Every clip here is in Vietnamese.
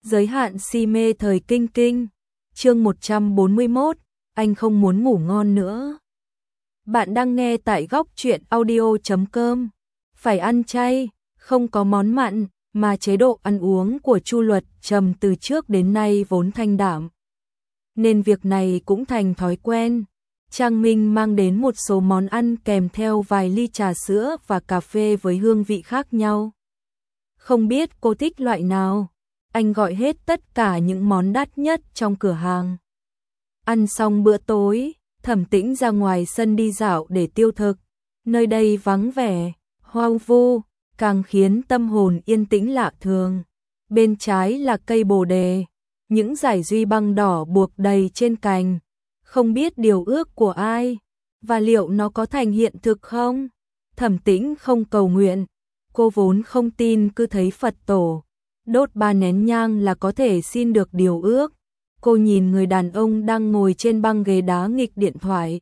Giới hạn si mê thời kinh kinh. Chương 141, anh không muốn ngủ ngon nữa. Bạn đang nghe tại góc truyện audio.com. Phải ăn chay, không có món mặn, mà chế độ ăn uống của Chu Luật Trầm từ trước đến nay vốn thanh đạm, nên việc này cũng thành thói quen. Trang Minh mang đến một số món ăn kèm theo vài ly trà sữa và cà phê với hương vị khác nhau. Không biết cô thích loại nào? Anh gọi hết tất cả những món đắt nhất trong cửa hàng. Ăn xong bữa tối, Thẩm Tĩnh ra ngoài sân đi dạo để tiêu thực. Nơi đây vắng vẻ, hoang vu, càng khiến tâm hồn yên tĩnh lạ thường. Bên trái là cây bồ đề, những dải duy băng đỏ buộc đầy trên cành. Không biết điều ước của ai, và liệu nó có thành hiện thực không? Thẩm Tĩnh không cầu nguyện, cô vốn không tin cứ thấy Phật tổ đốt 3 nén nhang là có thể xin được điều ước. Cô nhìn người đàn ông đang ngồi trên băng ghế đá nghịch điện thoại,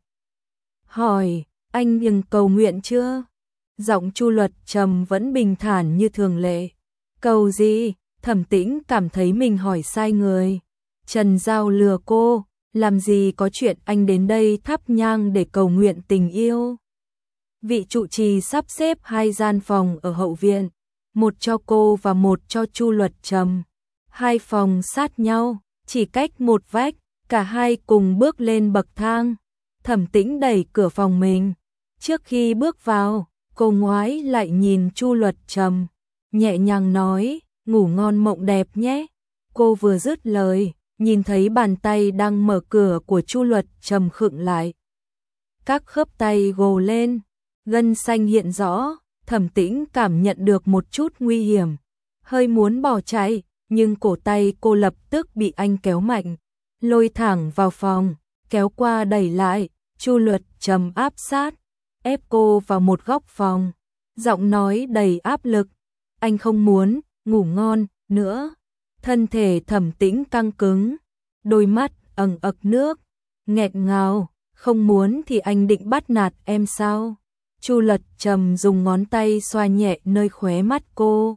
hỏi, anh dừng cầu nguyện chưa? Giọng Chu Luật Trầm vẫn bình thản như thường lệ. Cầu gì? Thẩm Tĩnh cảm thấy mình hỏi sai người. Trần Giao lừa cô, làm gì có chuyện anh đến đây thắp nhang để cầu nguyện tình yêu. Vị trụ trì sắp xếp 2 gian phòng ở hậu viện, một cho cô và một cho Chu Luật Trầm. 2 phòng sát nhau, chỉ cách một vách, cả hai cùng bước lên bậc thang. Thẩm Tĩnh đẩy cửa phòng mình. Trước khi bước vào, cô ngoái lại nhìn Chu Luật Trầm, nhẹ nhàng nói, ngủ ngon mộng đẹp nhé. Cô vừa dứt lời, nhìn thấy bàn tay đang mở cửa của Chu Luật Trầm khựng lại. Các khớp tay gồ lên, gân xanh hiện rõ. Thẩm Tĩnh cảm nhận được một chút nguy hiểm, hơi muốn bỏ chạy, nhưng cổ tay cô lập tức bị anh kéo mạnh, lôi thẳng vào phòng, kéo qua đẩy lại. Chu Luật Trầm áp sát, ép cô vào một góc phòng, giọng nói đầy áp lực, anh không muốn ngủ ngon nữa. Thân thể Thẩm Tĩnh căng cứng, đôi mắt ẩn ực nước, nghẹn ngào, không muốn thì anh định bắt nạt em sao? Chu Luật Trầm dùng ngón tay xoa nhẹ nơi khóe mắt cô.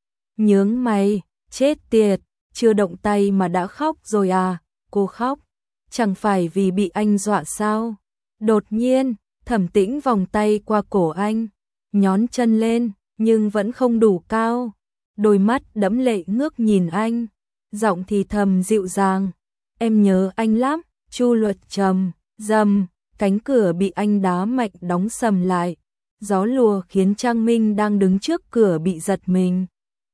Nhướng mày, chết tiệt, chưa động tay mà đã khóc rồi à? Cô khóc, chẳng phải vì bị anh dọa sao? Đột nhiên, Thẩm Tĩnh vòng tay qua cổ anh, nhón chân lên, nhưng vẫn không đủ cao. Đôi mắt đẫm lệ ngước nhìn anh, giọng thì thầm dịu dàng, em nhớ anh lắm. Chu Luật Trầm, rầm. Cánh cửa bị anh đá mạnh đóng sầm lại. Gió lùa khiến Trang Minh đang đứng trước cửa bị giật mình.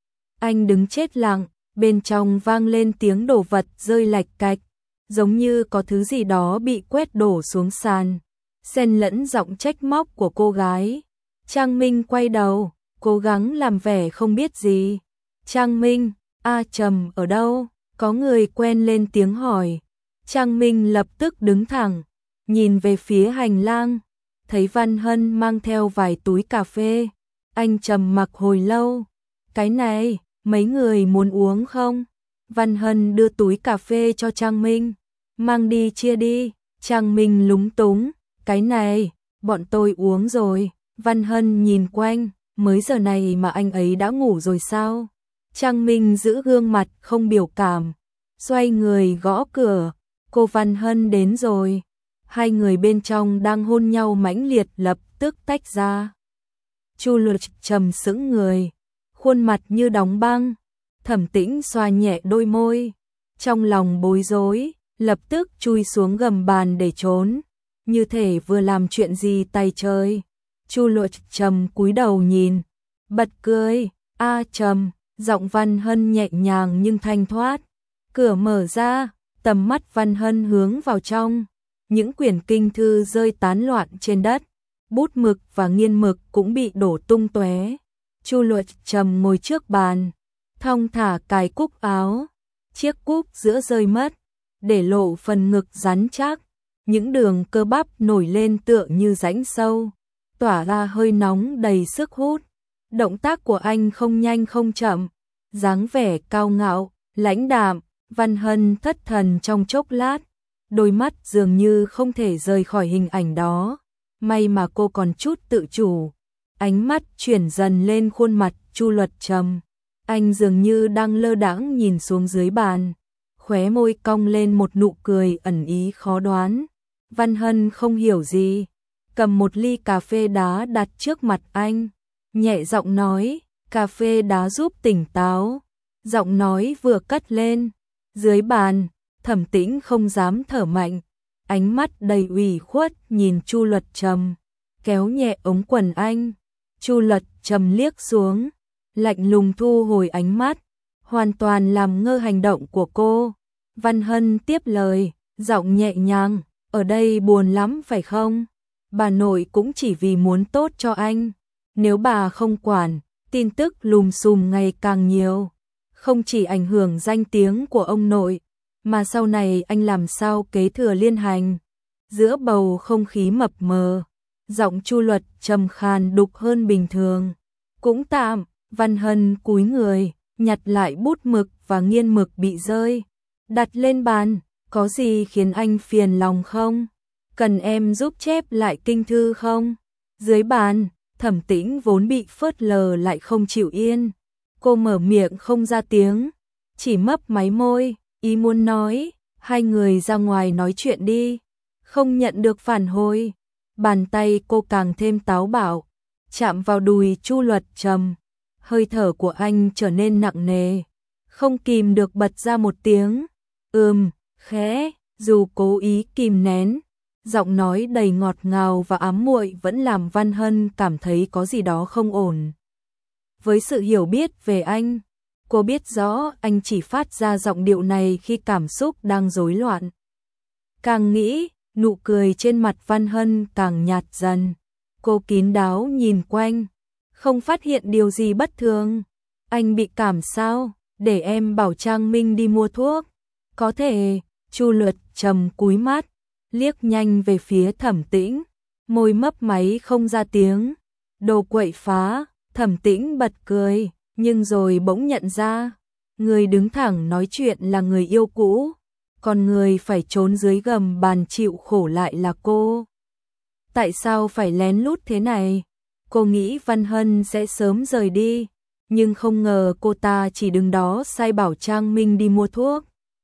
Anh đứng chết lặng, bên trong vang lên tiếng đổ vật rơi lạch cạch, giống như có thứ gì đó bị quét đổ xuống sàn, xen lẫn giọng trách móc của cô gái. Trang Minh quay đầu, cố gắng làm vẻ không biết gì. Trang Minh, Trầm ở đâu? Có người quen lên tiếng hỏi. Trang Minh lập tức đứng thẳng, nhìn về phía hành lang, thấy Văn Hân mang theo vài túi cà phê. Anh trầm mặc hồi lâu. Cái này, mấy người muốn uống không? Văn Hân đưa túi cà phê cho Trang Minh. Mang đi chia đi. Trang Minh lúng túng. Cái này, bọn tôi uống rồi. Văn Hân nhìn quanh, mới giờ này mà anh ấy đã ngủ rồi sao? Trang Minh giữ gương mặt không biểu cảm, xoay người gõ cửa. Cô Văn Hân đến rồi. 2 người bên trong đang hôn nhau mãnh liệt lập tức tách ra. Chu Luật Trầm sững người, khuôn mặt như đóng băng. Thẩm Tĩnh xoa nhẹ đôi môi, trong lòng bối rối, lập tức chui xuống gầm bàn để trốn, như thể vừa làm chuyện gì tay trời. Chu Luật Trầm cúi đầu nhìn, bật cười, Trầm, giọng Văn Hân nhẹ nhàng nhưng thanh thoát. Cửa mở ra, tầm mắt Văn Hân hướng vào trong. Những quyển kinh thư rơi tán loạn trên đất, bút mực và nghiên mực cũng bị đổ tung tóe. Chu Luật Trầm ngồi trước bàn, thong thả cài cúc áo, chiếc cúc giữa rơi mất, để lộ phần ngực rắn chắc, những đường cơ bắp nổi lên tựa như rãnh sâu, tỏa ra hơi nóng đầy sức hút. Động tác của anh không nhanh không chậm, dáng vẻ cao ngạo, lãnh đạm. Văn Hân thất thần trong chốc lát, đôi mắt dường như không thể rời khỏi hình ảnh đó. May mà cô còn chút tự chủ. Ánh mắt chuyển dần lên khuôn mặt Chu Luật Trầm. Anh dường như đang lơ đãng nhìn xuống dưới bàn, khóe môi cong lên một nụ cười ẩn ý khó đoán. Văn Hân không hiểu gì, cầm một ly cà phê đá đặt trước mặt anh, nhẹ giọng nói, cà phê đá giúp tỉnh táo. Giọng nói vừa cất lên, dưới bàn, Thẩm Tĩnh không dám thở mạnh, ánh mắt đầy ủy khuất nhìn Chu Luật Trầm, kéo nhẹ ống quần anh. Chu Luật Trầm liếc xuống, lạnh lùng thu hồi ánh mắt, hoàn toàn làm ngơ hành động của cô. Văn Hân tiếp lời, giọng nhẹ nhàng, ở đây buồn lắm phải không? Bà nội cũng chỉ vì muốn tốt cho anh. Nếu bà không quản, tin tức lùm xùm ngày càng nhiều. Không chỉ ảnh hưởng danh tiếng của ông nội, mà sau này anh làm sao kế thừa liên hành. Giữa bầu không khí mập mờ, giọng Chu Luật trầm khàn đục hơn bình thường. Cũng tạm. Văn Hân cúi người, nhặt lại bút mực và nghiên mực bị rơi, đặt lên bàn. Có gì khiến anh phiền lòng không? Cần em giúp chép lại kinh thư không? Dưới bàn, Thẩm Tĩnh vốn bị phớt lờ lại không chịu yên. Cô mở miệng không ra tiếng, chỉ mấp máy môi, ý muốn nói, hai người ra ngoài nói chuyện đi. Không nhận được phản hồi, bàn tay cô càng thêm táo bạo, chạm vào đùi Chu Luật Trầm. Hơi thở của anh trở nên nặng nề, không kìm được bật ra một tiếng, khẽ, dù cố ý kìm nén. Giọng nói đầy ngọt ngào và ám muội vẫn làm Văn Hân cảm thấy có gì đó không ổn. Với sự hiểu biết về anh, cô biết rõ anh chỉ phát ra giọng điệu này khi cảm xúc đang rối loạn. Càng nghĩ, nụ cười trên mặt Văn Hân càng nhạt dần. Cô kín đáo nhìn quanh, không phát hiện điều gì bất thường. Anh bị cảm sao? Để em bảo Trang Minh đi mua thuốc. Có thể. Chu Luật Trầm cúi mắt, liếc nhanh về phía Thẩm Tĩnh, môi mấp máy không ra tiếng. Đồ quậy phá. Thẩm Tĩnh bật cười, nhưng rồi bỗng nhận ra, người đứng thẳng nói chuyện là người yêu cũ, còn người phải trốn dưới gầm bàn chịu khổ lại là cô. Tại sao phải lén lút thế này? Cô nghĩ Văn Hân sẽ sớm rời đi, nhưng không ngờ cô ta chỉ đứng đó sai bảo Trang Minh đi mua thuốc.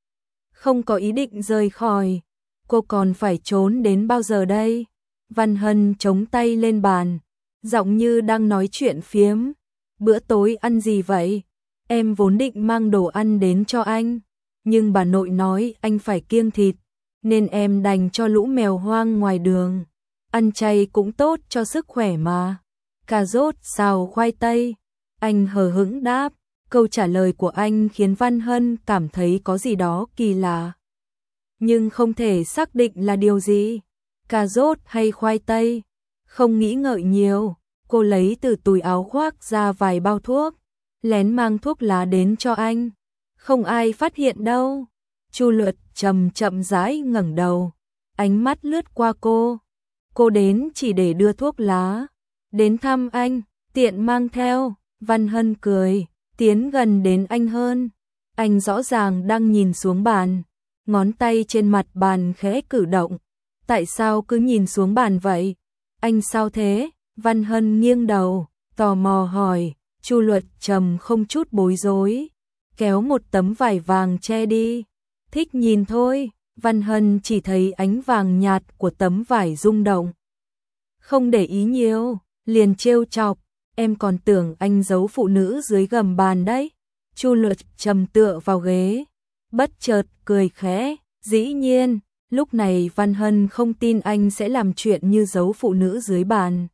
Không có ý định rời khỏi, cô còn phải trốn đến bao giờ đây? Văn Hân chống tay lên bàn, giọng như đang nói chuyện phiếm. Bữa tối ăn gì vậy? Em vốn định mang đồ ăn đến cho anh, nhưng bà nội nói anh phải kiêng thịt, nên em đành cho lũ mèo hoang ngoài đường. Ăn chay cũng tốt cho sức khỏe mà. Cà rốt xào khoai tây. Anh hờ hững đáp. Câu trả lời của anh khiến Văn Hân cảm thấy có gì đó kỳ lạ, nhưng không thể xác định là điều gì. Cà rốt hay khoai tây? Không nghĩ ngợi nhiều, cô lấy từ túi áo khoác ra vài bao thuốc, lén mang thuốc lá đến cho anh. Không ai phát hiện đâu. Chu Luật Trầm chậm rãi ngẩng đầu, ánh mắt lướt qua cô. Cô đến chỉ để đưa thuốc lá, đến thăm anh, tiện mang theo. Văn Hân cười, tiến gần đến anh hơn. Anh rõ ràng đang nhìn xuống bàn, ngón tay trên mặt bàn khẽ cử động. Tại sao cứ nhìn xuống bàn vậy? Anh sao thế? Văn Hân nghiêng đầu, tò mò hỏi. Chu Luật Trầm không chút bối rối, kéo một tấm vải vàng che đi. Thích nhìn thôi. Văn Hân chỉ thấy ánh vàng nhạt của tấm vải rung động, không để ý nhiều, liền trêu chọc. Em còn tưởng anh giấu phụ nữ dưới gầm bàn đấy. Chu Luật Trầm tựa vào ghế, bất chợt cười khẽ. Dĩ nhiên, lúc này Văn Hân không tin anh sẽ làm chuyện như giấu phụ nữ dưới bàn.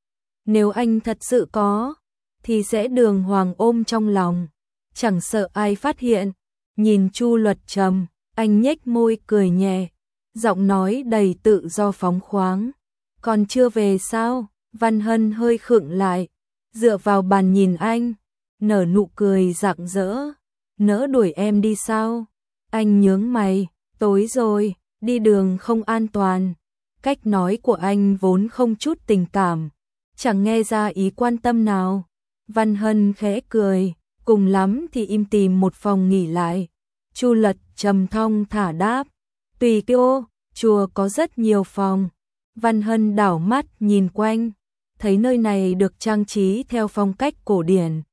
Nếu anh thật sự có, thì sẽ đường hoàng ôm trong lòng, chẳng sợ ai phát hiện. Nhìn Chu Luật Trầm, anh nhếch môi cười nhẹ, giọng nói đầy tự do phóng khoáng. Còn chưa về sao? Văn Hân hơi khựng lại, dựa vào bàn nhìn anh, nở nụ cười rạng rỡ. Nỡ đuổi em đi sao? Anh nhướng mày, tối rồi, đi đường không an toàn. Cách nói của anh vốn không chút tình cảm, chẳng nghe ra ý quan tâm nào. Văn Hân khẽ cười, cùng lắm thì im tìm một phòng nghỉ lại. Chu Luật Trầm thong thả đáp, tùy cô, chùa có rất nhiều phòng. Văn Hân đảo mắt nhìn quanh, thấy nơi này được trang trí theo phong cách cổ điển,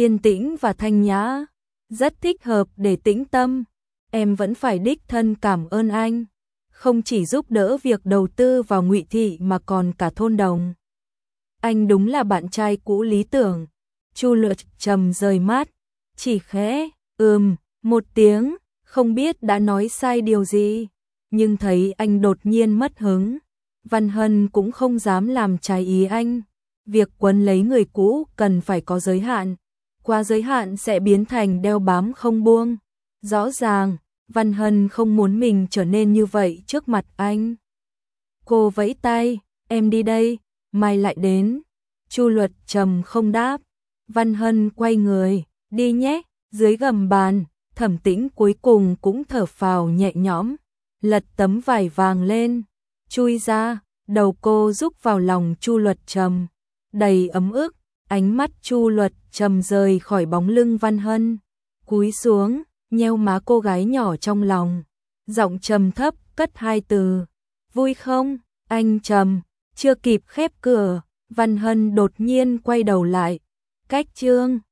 yên tĩnh và thanh nhã, rất thích hợp để tĩnh tâm. Em vẫn phải đích thân cảm ơn anh, không chỉ giúp đỡ việc đầu tư vào Ngụy Thị mà còn cả thôn đồng. Anh đúng là bạn trai cũ lý tưởng. Chu Luật trầm rời mắt, chỉ khẽ một tiếng, không biết đã nói sai điều gì, nhưng thấy anh đột nhiên mất hứng, Văn Hân cũng không dám làm trái ý anh. Việc quấn lấy người cũ cần phải có giới hạn, quá giới hạn sẽ biến thành đeo bám không buông. Rõ ràng, Văn Hân không muốn mình trở nên như vậy trước mặt anh. Cô vẫy tay, em đi đây, mai lại đến. Chu Luật trầm không đáp. Văn Hân quay người, đi nhé. Dưới gầm bàn, Thẩm Tĩnh cuối cùng cũng thở phào nhẹ nhõm, lật tấm vải vàng lên, chui ra, đầu cô rúc vào lòng Chu Luật trầm, đầy ấm ức. Ánh mắt Chu Luật trầm rời khỏi bóng lưng Văn Hân, cúi xuống, nheo má cô gái nhỏ trong lòng, giọng trầm thấp cất hai từ, vui không? Anh trầm, chưa kịp khép cửa, Văn Hân đột nhiên quay đầu lại, cách chương